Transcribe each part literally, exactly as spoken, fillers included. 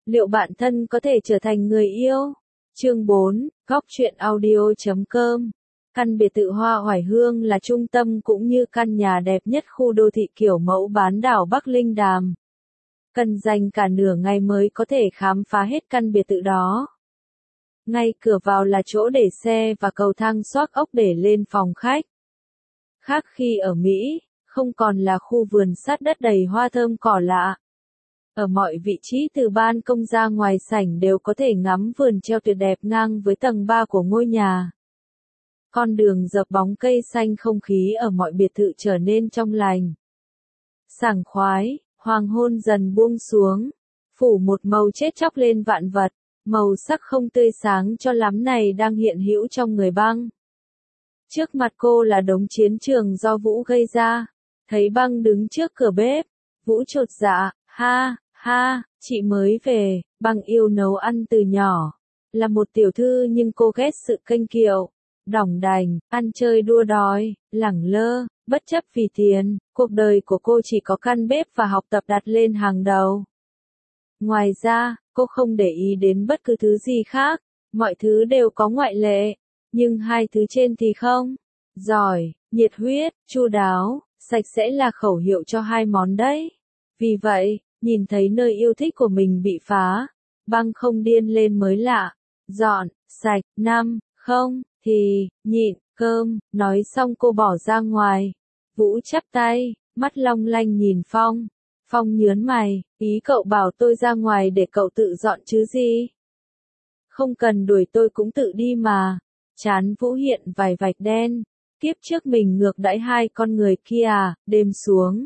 Liệu bạn thân có thể trở thành người yêu? Chương bốn, góc truyện audio chấm com. Căn biệt thự Hoa Oải Hương là trung tâm cũng như căn nhà đẹp nhất khu đô thị kiểu mẫu bán đảo Bắc Linh Đàm. Cần dành cả nửa ngày mới có thể khám phá hết căn biệt thự đó. Ngay cửa vào là chỗ để xe và cầu thang xoác ốc để lên phòng khách. Khác khi ở Mỹ, không còn là khu vườn sát đất đầy hoa thơm cỏ lạ. Ở mọi vị trí từ ban công ra ngoài sảnh đều có thể ngắm vườn treo tuyệt đẹp ngang với tầng ba của ngôi nhà. Con đường dợp bóng cây xanh, không khí ở mọi biệt thự trở nên trong lành. Sảng khoái, hoàng hôn dần buông xuống, phủ một màu chết chóc lên vạn vật, màu sắc không tươi sáng cho lắm này đang hiện hữu trong người Băng. Trước mặt cô là đống chiến trường do Vũ gây ra, thấy Băng đứng trước cửa bếp, Vũ chột dạ, ha, ha, chị mới về, Băng yêu nấu ăn từ nhỏ, là một tiểu thư nhưng cô ghét sự kênh kiệu, đỏng đành, ăn chơi đua đòi, lẳng lơ, bất chấp vì tiền, cuộc đời của cô chỉ có căn bếp và học tập đặt lên hàng đầu. Ngoài ra, cô không để ý đến bất cứ thứ gì khác, mọi thứ đều có ngoại lệ, nhưng hai thứ trên thì không. Giỏi, nhiệt huyết, chu đáo, sạch sẽ là khẩu hiệu cho hai món đấy. Vì vậy, nhìn thấy nơi yêu thích của mình bị phá, Băng không điên lên mới lạ. Dọn, sạch, năm, không, thì, nhịn, cơm, nói xong cô bỏ ra ngoài. Vũ chắp tay, mắt long lanh nhìn Phong. Phong nhớn mày, ý cậu bảo tôi ra ngoài để cậu tự dọn chứ gì? Không cần đuổi tôi cũng tự đi mà. Trán Vũ hiện vài vạch đen. Kiếp trước mình ngược đãi hai con người kia à, đêm xuống.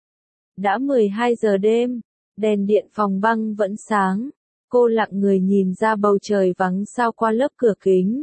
Đã mười hai giờ đêm, đèn điện phòng Băng vẫn sáng. Cô lặng người nhìn ra bầu trời vắng sao qua lớp cửa kính.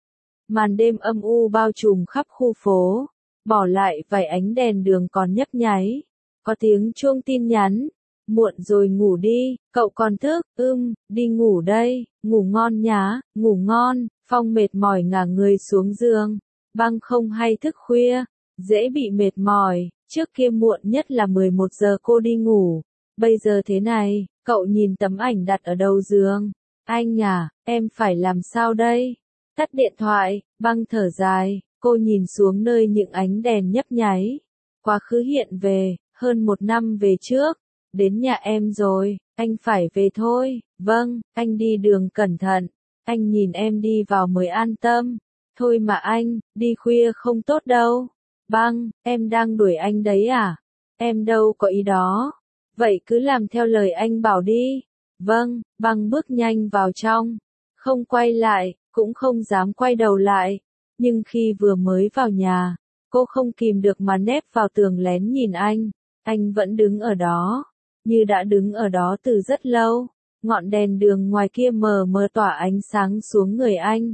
Màn đêm âm u bao trùm khắp khu phố, bỏ lại vài ánh đèn đường còn nhấp nháy. Có tiếng chuông tin nhắn, muộn rồi ngủ đi, cậu còn thức, ưm, đi ngủ đây, ngủ ngon nhá, ngủ ngon. Phong mệt mỏi ngả người xuống giường, Băng không hay thức khuya, dễ bị mệt mỏi, trước kia muộn nhất là mười một giờ cô đi ngủ, bây giờ thế này, cậu nhìn tấm ảnh đặt ở đầu giường, anh à, em phải làm sao đây? Tắt điện thoại, Băng thở dài, cô nhìn xuống nơi những ánh đèn nhấp nháy, quá khứ hiện về. Hơn một năm về trước, đến nhà em rồi, anh phải về thôi, vâng, anh đi đường cẩn thận, anh nhìn em đi vào mới an tâm, thôi mà anh, đi khuya không tốt đâu, Băng, em đang đuổi anh đấy à, em đâu có ý đó, vậy cứ làm theo lời anh bảo đi, vâng, Băng bước nhanh vào trong, không quay lại, cũng không dám quay đầu lại, nhưng khi vừa mới vào nhà, cô không kìm được mà nép vào tường lén nhìn anh. Anh vẫn đứng ở đó, như đã đứng ở đó từ rất lâu, ngọn đèn đường ngoài kia mờ mờ tỏa ánh sáng xuống người anh.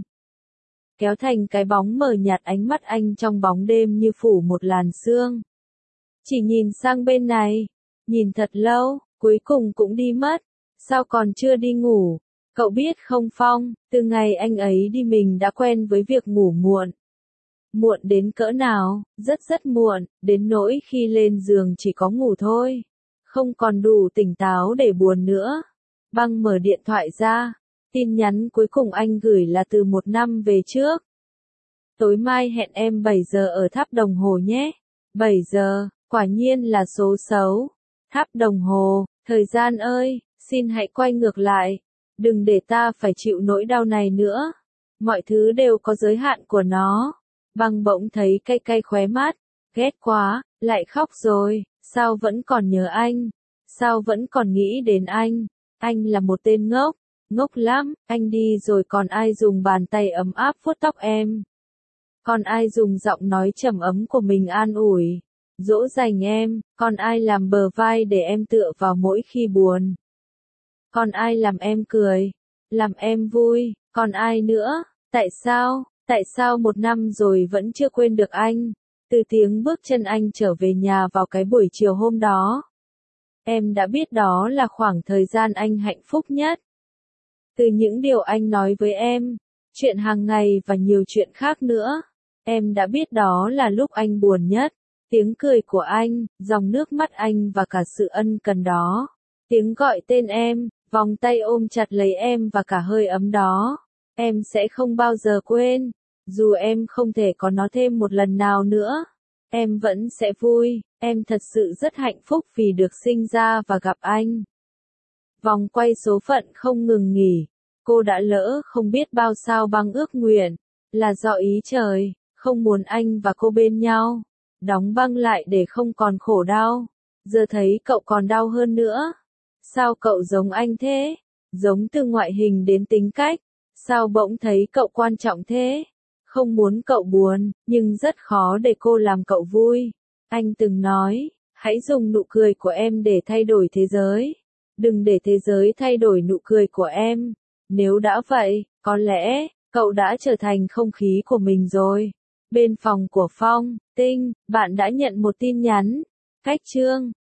Kéo thành cái bóng mờ nhạt, ánh mắt anh trong bóng đêm như phủ một làn sương. Chỉ nhìn sang bên này, nhìn thật lâu, cuối cùng cũng đi mất, sao còn chưa đi ngủ, cậu biết không Phong, từ ngày anh ấy đi mình đã quen với việc ngủ muộn. Muộn đến cỡ nào, rất rất muộn, đến nỗi khi lên giường chỉ có ngủ thôi. Không còn đủ tỉnh táo để buồn nữa. Băng mở điện thoại ra, tin nhắn cuối cùng anh gửi là từ một năm về trước. Tối mai hẹn em bảy giờ ở tháp đồng hồ nhé. bảy giờ, quả nhiên là số xấu. Tháp đồng hồ, thời gian ơi, xin hãy quay ngược lại. Đừng để ta phải chịu nỗi đau này nữa. Mọi thứ đều có giới hạn của nó. Băng bỗng thấy cay cay khóe mắt, ghét quá, lại khóc rồi, sao vẫn còn nhớ anh, sao vẫn còn nghĩ đến anh, anh là một tên ngốc, ngốc lắm, anh đi rồi còn ai dùng bàn tay ấm áp vuốt tóc em, còn ai dùng giọng nói trầm ấm của mình an ủi, dỗ dành em, còn ai làm bờ vai để em tựa vào mỗi khi buồn, còn ai làm em cười, làm em vui, còn ai nữa, tại sao? Tại sao một năm rồi vẫn chưa quên được anh? Từ tiếng bước chân anh trở về nhà vào cái buổi chiều hôm đó. Em đã biết đó là khoảng thời gian anh hạnh phúc nhất. Từ những điều anh nói với em, chuyện hàng ngày và nhiều chuyện khác nữa. Em đã biết đó là lúc anh buồn nhất. Tiếng cười của anh, dòng nước mắt anh và cả sự ân cần đó. Tiếng gọi tên em, vòng tay ôm chặt lấy em và cả hơi ấm đó. Em sẽ không bao giờ quên, dù em không thể có nó thêm một lần nào nữa. Em vẫn sẽ vui, em thật sự rất hạnh phúc vì được sinh ra và gặp anh. Vòng quay số phận không ngừng nghỉ, cô đã lỡ không biết bao sao băng ước nguyện, là do ý trời, không muốn anh và cô bên nhau, đóng băng lại để không còn khổ đau. Giờ thấy cậu còn đau hơn nữa. Sao cậu giống anh thế? Giống từ ngoại hình đến tính cách. Sao bỗng thấy cậu quan trọng thế? Không muốn cậu buồn, nhưng rất khó để cô làm cậu vui. Anh từng nói, hãy dùng nụ cười của em để thay đổi thế giới. Đừng để thế giới thay đổi nụ cười của em. Nếu đã vậy, có lẽ, cậu đã trở thành không khí của mình rồi. Bên phòng của Phong, Tinh, bạn đã nhận một tin nhắn. Cách chương